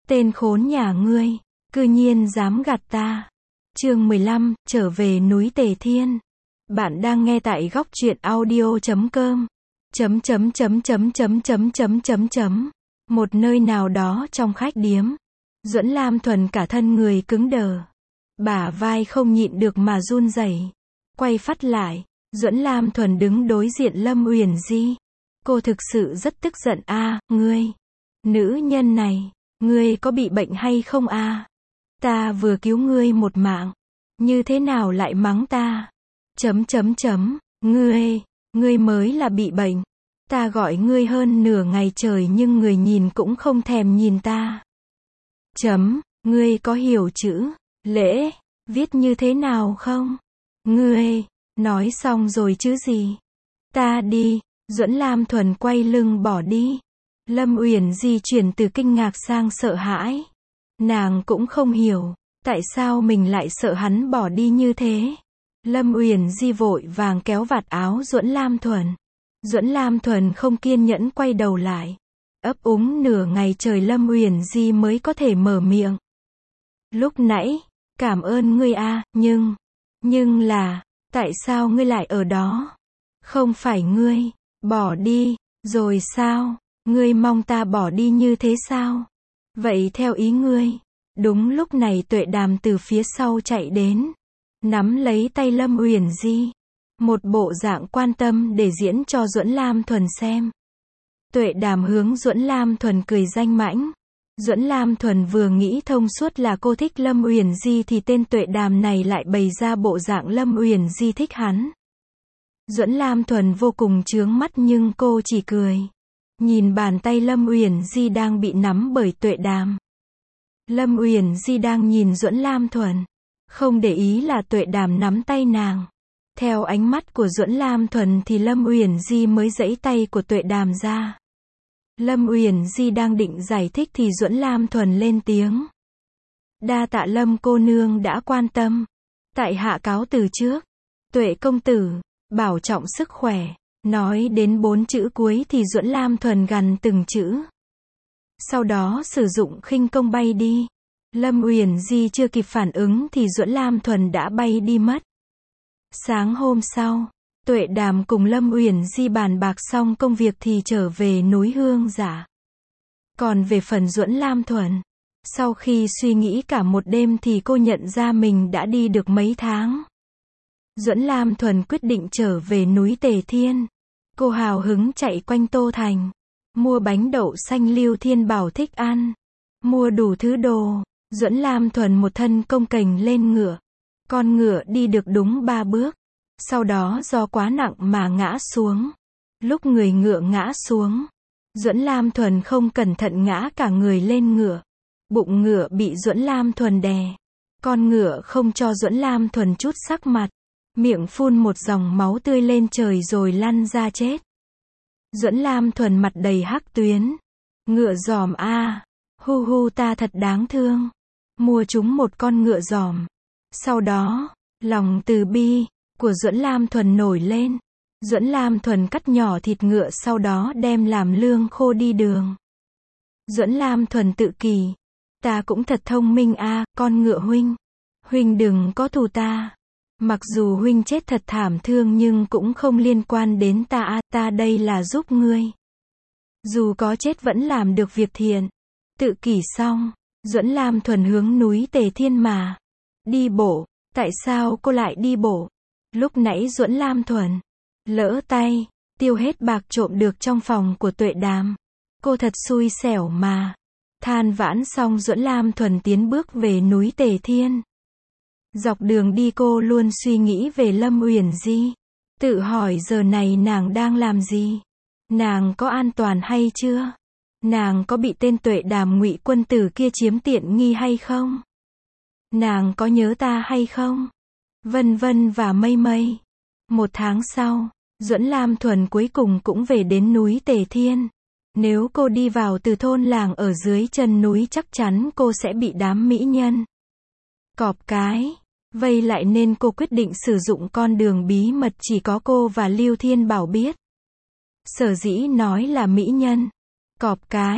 Tên khốn nhà ngươi, cư nhiên dám gạt ta. Chương 15, trở về núi Tề Thiên. Bạn đang nghe tại góc truyện audio.com. Một nơi nào đó trong khách điếm. Duẫn Lam Thuần cả thân người cứng đờ. Bả vai không nhịn được mà run rẩy. Quay phát lại, Duẫn Lam Thuần đứng đối diện Lâm Uyển Di. Cô thực sự rất tức giận a, ngươi. Nữ nhân này, ngươi có bị bệnh hay không a? Ta vừa cứu ngươi một mạng. Như thế nào lại mắng ta? Ngươi mới là bị bệnh. Ta gọi ngươi hơn nửa ngày trời nhưng người nhìn cũng không thèm nhìn ta. Ngươi có hiểu chữ lễ viết như thế nào không? Ngươi, nói xong rồi chứ gì? Ta đi. Duẫn Lam Thuần quay lưng bỏ đi. Lâm Uyển Di chuyển từ kinh ngạc sang sợ hãi. Nàng cũng không hiểu, tại sao mình lại sợ hắn bỏ đi như thế. Lâm Uyển Di vội vàng kéo vạt áo Duẫn Lam Thuần. Duẫn Lam Thuần không kiên nhẫn quay đầu lại. Ấp úng nửa ngày trời Lâm Uyển Di mới có thể mở miệng. Lúc nãy, cảm ơn ngươi a, nhưng là, tại sao ngươi lại ở đó? Không phải ngươi bỏ đi rồi sao? Ngươi mong ta bỏ đi như thế sao? Vậy theo ý ngươi. Đúng lúc này Tuệ Đàm từ phía sau chạy đến, nắm lấy tay Lâm Uyển Di, một bộ dạng quan tâm để diễn cho Duẫn Lam Thuần xem. Tuệ Đàm hướng Duẫn Lam Thuần cười danh mãnh. Duẫn Lam Thuần vừa nghĩ thông suốt là cô thích Lâm Uyển Di thì tên Tuệ Đàm này lại bày ra bộ dạng Lâm Uyển Di thích hắn. Duẫn Lam Thuần vô cùng chướng mắt nhưng cô chỉ cười. Nhìn bàn tay Lâm Uyển Di đang bị nắm bởi Tuệ Đàm. Lâm Uyển Di đang nhìn Duẫn Lam Thuần, không để ý là Tuệ Đàm nắm tay nàng. Theo ánh mắt của Duẫn Lam Thuần thì Lâm Uyển Di mới giãy tay của Tuệ Đàm ra. Lâm Uyển Di đang định giải thích thì Duẫn Lam Thuần lên tiếng. Đa tạ Lâm cô nương đã quan tâm. Tại hạ cáo từ trước. Tuệ công tử, bảo trọng sức khỏe. Nói đến 4 chữ cuối thì Duẫn Lam Thuần gằn từng chữ. Sau đó sử dụng khinh công bay đi. Lâm Uyển Di chưa kịp phản ứng thì Duẫn Lam Thuần đã bay đi mất. Sáng hôm sau, Tuệ Đàm cùng Lâm Uyển Di bàn bạc xong công việc thì trở về núi Hương Giả. Còn về phần Duẫn Lam Thuần, sau khi suy nghĩ cả một đêm thì cô nhận ra mình đã đi được mấy tháng. Duẫn Lam Thuần quyết định trở về núi Tề Thiên. Cô hào hứng chạy quanh Tô Thành, mua bánh đậu xanh Lưu Thiên Bảo thích ăn, mua đủ thứ đồ. Duẫn Lam Thuần một thân công kềnh lên ngựa. Con ngựa đi được đúng 3 bước, sau đó do quá nặng mà ngã xuống. Lúc người ngựa ngã xuống, Duẫn Lam Thuần không cẩn thận ngã cả người lên ngựa. Bụng ngựa bị Duẫn Lam Thuần đè. Con ngựa không cho Duẫn Lam Thuần chút sắc mặt, miệng phun một dòng máu tươi lên trời rồi lăn ra chết. Duẫn Lam Thuần mặt đầy hắc tuyến. Ngựa giòm a, hu ta thật đáng thương. Mua chúng một con ngựa giòm. Sau đó, lòng từ bi của Duẫn Lam Thuần nổi lên. Duẫn Lam Thuần cắt nhỏ thịt ngựa sau đó đem làm lương khô đi đường. Duẫn Lam Thuần tự kỷ. Ta cũng thật thông minh a, con ngựa huynh. Huynh đừng có thù ta. Mặc dù huynh chết thật thảm thương nhưng cũng không liên quan đến ta a, ta đây là giúp ngươi. Dù có chết vẫn làm được việc thiện. Tự kỷ xong, Duẫn Lam Thuần hướng núi Tề Thiên mà đi bộ. Tại sao cô lại đi bộ? Lúc nãy Duẫn Lam Thuần lỡ tay, tiêu hết bạc trộm được trong phòng của Tuệ Đàm. Cô thật xui xẻo mà. Than vãn xong Duẫn Lam Thuần tiến bước về núi Tề Thiên. Dọc đường đi cô luôn suy nghĩ về Lâm Uyển Di. Tự hỏi giờ này nàng đang làm gì? Nàng có an toàn hay chưa? Nàng có bị tên Tuệ Đàm Ngụy quân tử kia chiếm tiện nghi hay không? Nàng có nhớ ta hay không? Vân vân và mây mây. 1 tháng sau, Duẫn Lam Thuần cuối cùng cũng về đến núi Tề Thiên. Nếu cô đi vào từ thôn làng ở dưới chân núi chắc chắn cô sẽ bị đám mỹ nhân cọp cái vây lại nên cô quyết định sử dụng con đường bí mật chỉ có cô và Lưu Thiên Bảo biết. Sở dĩ nói là mỹ nhân cọp cái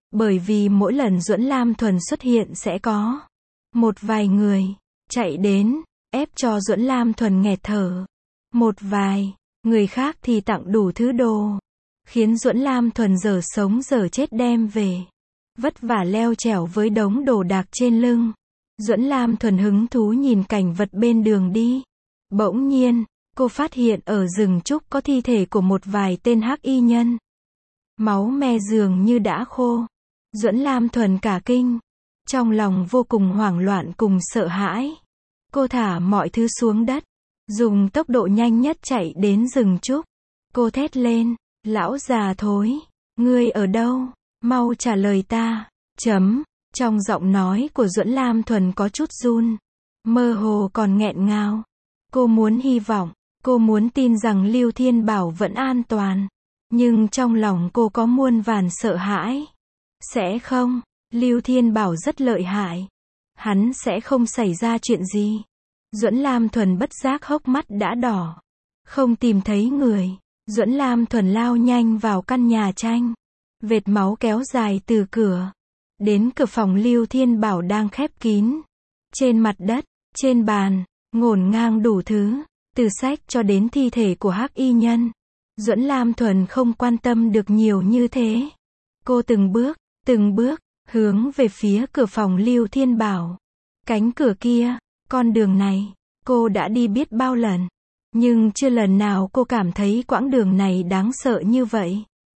Bởi vì mỗi lần Duẫn Lam Thuần xuất hiện sẽ có một vài người chạy đến, ép cho Duẫn Lam Thuần nghẹt thở. Một vài người khác thì tặng đủ thứ đồ, khiến Duẫn Lam Thuần dở sống dở chết đem về. Vất vả leo trèo với đống đồ đạc trên lưng. Duẫn Lam Thuần hứng thú nhìn cảnh vật bên đường đi. Bỗng nhiên, cô phát hiện ở rừng trúc có thi thể của một vài tên hắc y nhân. Máu me dường như đã khô. Duẫn Lam Thuần cả kinh. Trong lòng vô cùng hoảng loạn cùng sợ hãi. Cô thả mọi thứ xuống đất. Dùng tốc độ nhanh nhất chạy đến rừng trúc. Cô thét lên, lão già thối, ngươi ở đâu? Mau trả lời ta. Trong giọng nói của Duẫn Lam Thuần có chút run. Mơ hồ còn nghẹn ngào. Cô muốn hy vọng, cô muốn tin rằng Lưu Thiên Bảo vẫn an toàn. Nhưng trong lòng cô có muôn vàn sợ hãi. Sẽ không, Lưu Thiên Bảo rất lợi hại. Hắn sẽ không xảy ra chuyện gì. Duẫn Lam Thuần bất giác hốc mắt đã đỏ. Không tìm thấy người. Duẫn Lam Thuần lao nhanh vào căn nhà tranh. Vệt máu kéo dài từ cửa đến cửa phòng Lưu Thiên Bảo đang khép kín. Trên mặt đất, trên bàn, ngổn ngang đủ thứ, từ sách cho đến thi thể của hắc y nhân. Duẫn Lam Thuần không quan tâm được nhiều như thế. Cô từng bước, hướng về phía cửa phòng Lưu Thiên Bảo. Cánh cửa kia, con đường này, cô đã đi biết bao lần. Nhưng chưa lần nào cô cảm thấy quãng đường này đáng sợ như vậy.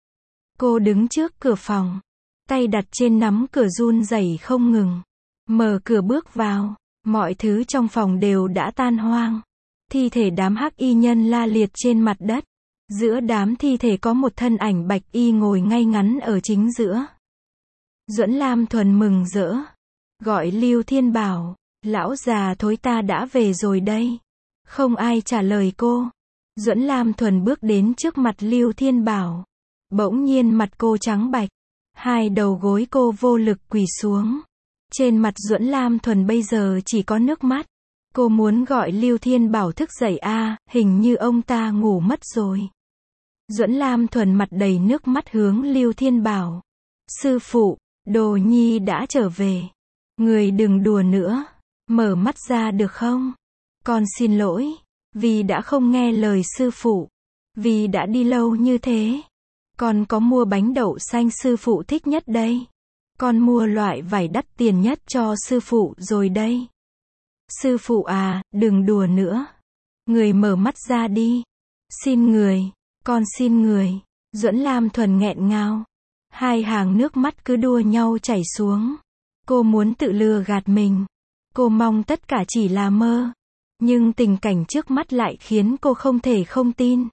Cô đứng trước cửa phòng, tay đặt trên nắm cửa run rẩy không ngừng. Mở cửa bước vào, mọi thứ trong phòng đều đã tan hoang. Thi thể đám hắc y nhân la liệt trên mặt đất. Giữa đám thi thể có một thân ảnh bạch y ngồi ngay ngắn ở chính giữa. Duẫn Lam Thuần mừng rỡ, gọi Lưu Thiên Bảo, lão già thối ta đã về rồi đây. Không ai trả lời cô. Duẫn Lam Thuần bước đến trước mặt Lưu Thiên Bảo. Bỗng nhiên mặt cô trắng bạch. Hai đầu gối cô vô lực quỳ xuống. Trên mặt Duẫn Lam Thuần bây giờ chỉ có nước mắt. Cô muốn gọi Lưu Thiên Bảo thức dậy hình như ông ta ngủ mất rồi. Duẫn Lam Thuần mặt đầy nước mắt hướng Lưu Thiên Bảo. Sư phụ, Đồ Nhi đã trở về. Người đừng đùa nữa. Mở mắt ra được không? Con xin lỗi. Vì đã không nghe lời sư phụ. Vì đã đi lâu như thế. Con có mua bánh đậu xanh sư phụ thích nhất đây. Con mua loại vải đắt tiền nhất cho sư phụ rồi đây. Sư phụ à, đừng đùa nữa. Người mở mắt ra đi. Xin người, con xin người. Duẫn Lam Thuần nghẹn ngào. Hai hàng nước mắt cứ đua nhau chảy xuống. Cô muốn tự lừa gạt mình. Cô mong tất cả chỉ là mơ. Nhưng tình cảnh trước mắt lại khiến cô không thể không tin.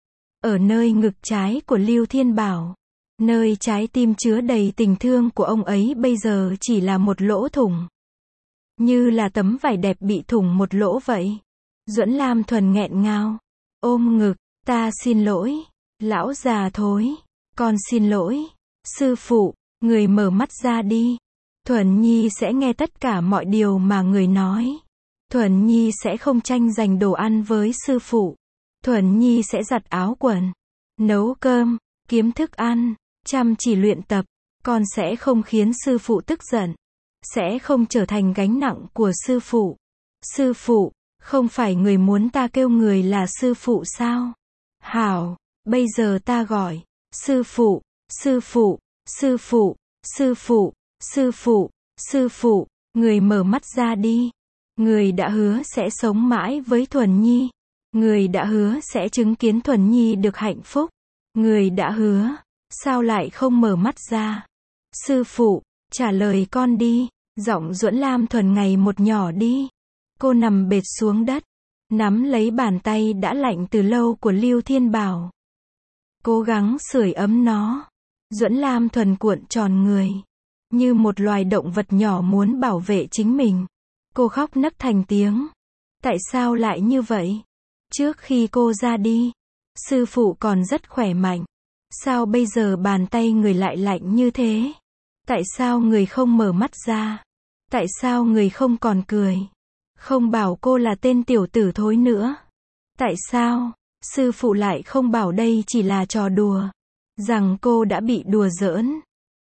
Ở nơi ngực trái của Lưu Thiên Bảo, nơi trái tim chứa đầy tình thương của ông ấy bây giờ chỉ là một lỗ thủng. Như là tấm vải đẹp bị thủng một lỗ vậy. Duẫn Lam Thuần nghẹn ngào. Ôm ngực, ta xin lỗi. Lão già thối. Con xin lỗi. Sư phụ, người mở mắt ra đi. Thuần Nhi sẽ nghe tất cả mọi điều mà người nói. Thuần Nhi sẽ không tranh giành đồ ăn với sư phụ. Thuần Nhi sẽ giặt áo quần, nấu cơm, kiếm thức ăn, chăm chỉ luyện tập. Con sẽ không khiến sư phụ tức giận. Sẽ không trở thành gánh nặng của sư phụ. Sư phụ, không phải người muốn ta kêu người là sư phụ sao? Hảo, bây giờ ta gọi. Sư phụ, sư phụ, sư phụ, sư phụ, sư phụ, sư phụ, người mở mắt ra đi. Người đã hứa sẽ sống mãi với Thuần Nhi. Người đã hứa sẽ chứng kiến Thuần Nhi được hạnh phúc. Người đã hứa, sao lại không mở mắt ra? Sư phụ, trả lời con đi. Giọng Duẫn Lam Thuần ngày một nhỏ đi. Cô nằm bệt xuống đất, nắm lấy bàn tay đã lạnh từ lâu của Lưu Thiên Bảo. Cố gắng sưởi ấm nó. Duẫn Lam Thuần cuộn tròn người, như một loài động vật nhỏ muốn bảo vệ chính mình. Cô khóc nấc thành tiếng. Tại sao lại như vậy? Trước khi cô ra đi, sư phụ còn rất khỏe mạnh. Sao bây giờ bàn tay người lại lạnh như thế? Tại sao người không mở mắt ra? Tại sao người không còn cười? Không bảo cô là tên tiểu tử thối nữa? Tại sao sư phụ lại không bảo đây chỉ là trò đùa? Rằng cô đã bị đùa giỡn?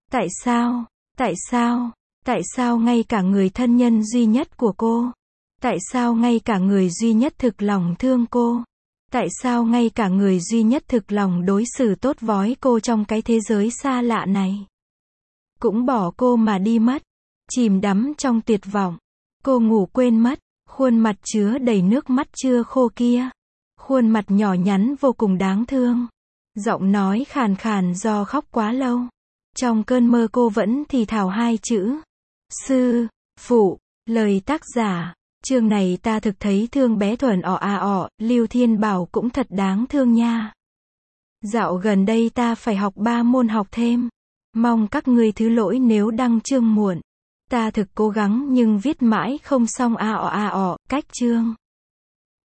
Tại sao? Tại sao? Tại sao ngay cả người thân nhân duy nhất của cô? Tại sao ngay cả người duy nhất thực lòng thương cô? Tại sao ngay cả người duy nhất thực lòng đối xử tốt với cô trong cái thế giới xa lạ này cũng bỏ cô mà đi mất? Chìm đắm trong tuyệt vọng, cô ngủ quên mất, khuôn mặt chứa đầy nước mắt chưa khô kia. Khuôn mặt nhỏ nhắn vô cùng đáng thương. Giọng nói khàn khàn do khóc quá lâu. Trong cơn mơ cô vẫn thì thào hai chữ. Sư, phụ, lời tác giả. Chương này ta thực thấy thương bé Thuần Lưu Thiên Bảo cũng thật đáng thương nha. Dạo gần đây ta phải học 3 môn học thêm. Mong các ngươi thứ lỗi nếu đăng chương muộn. Ta thực cố gắng nhưng viết mãi không xong cách chương.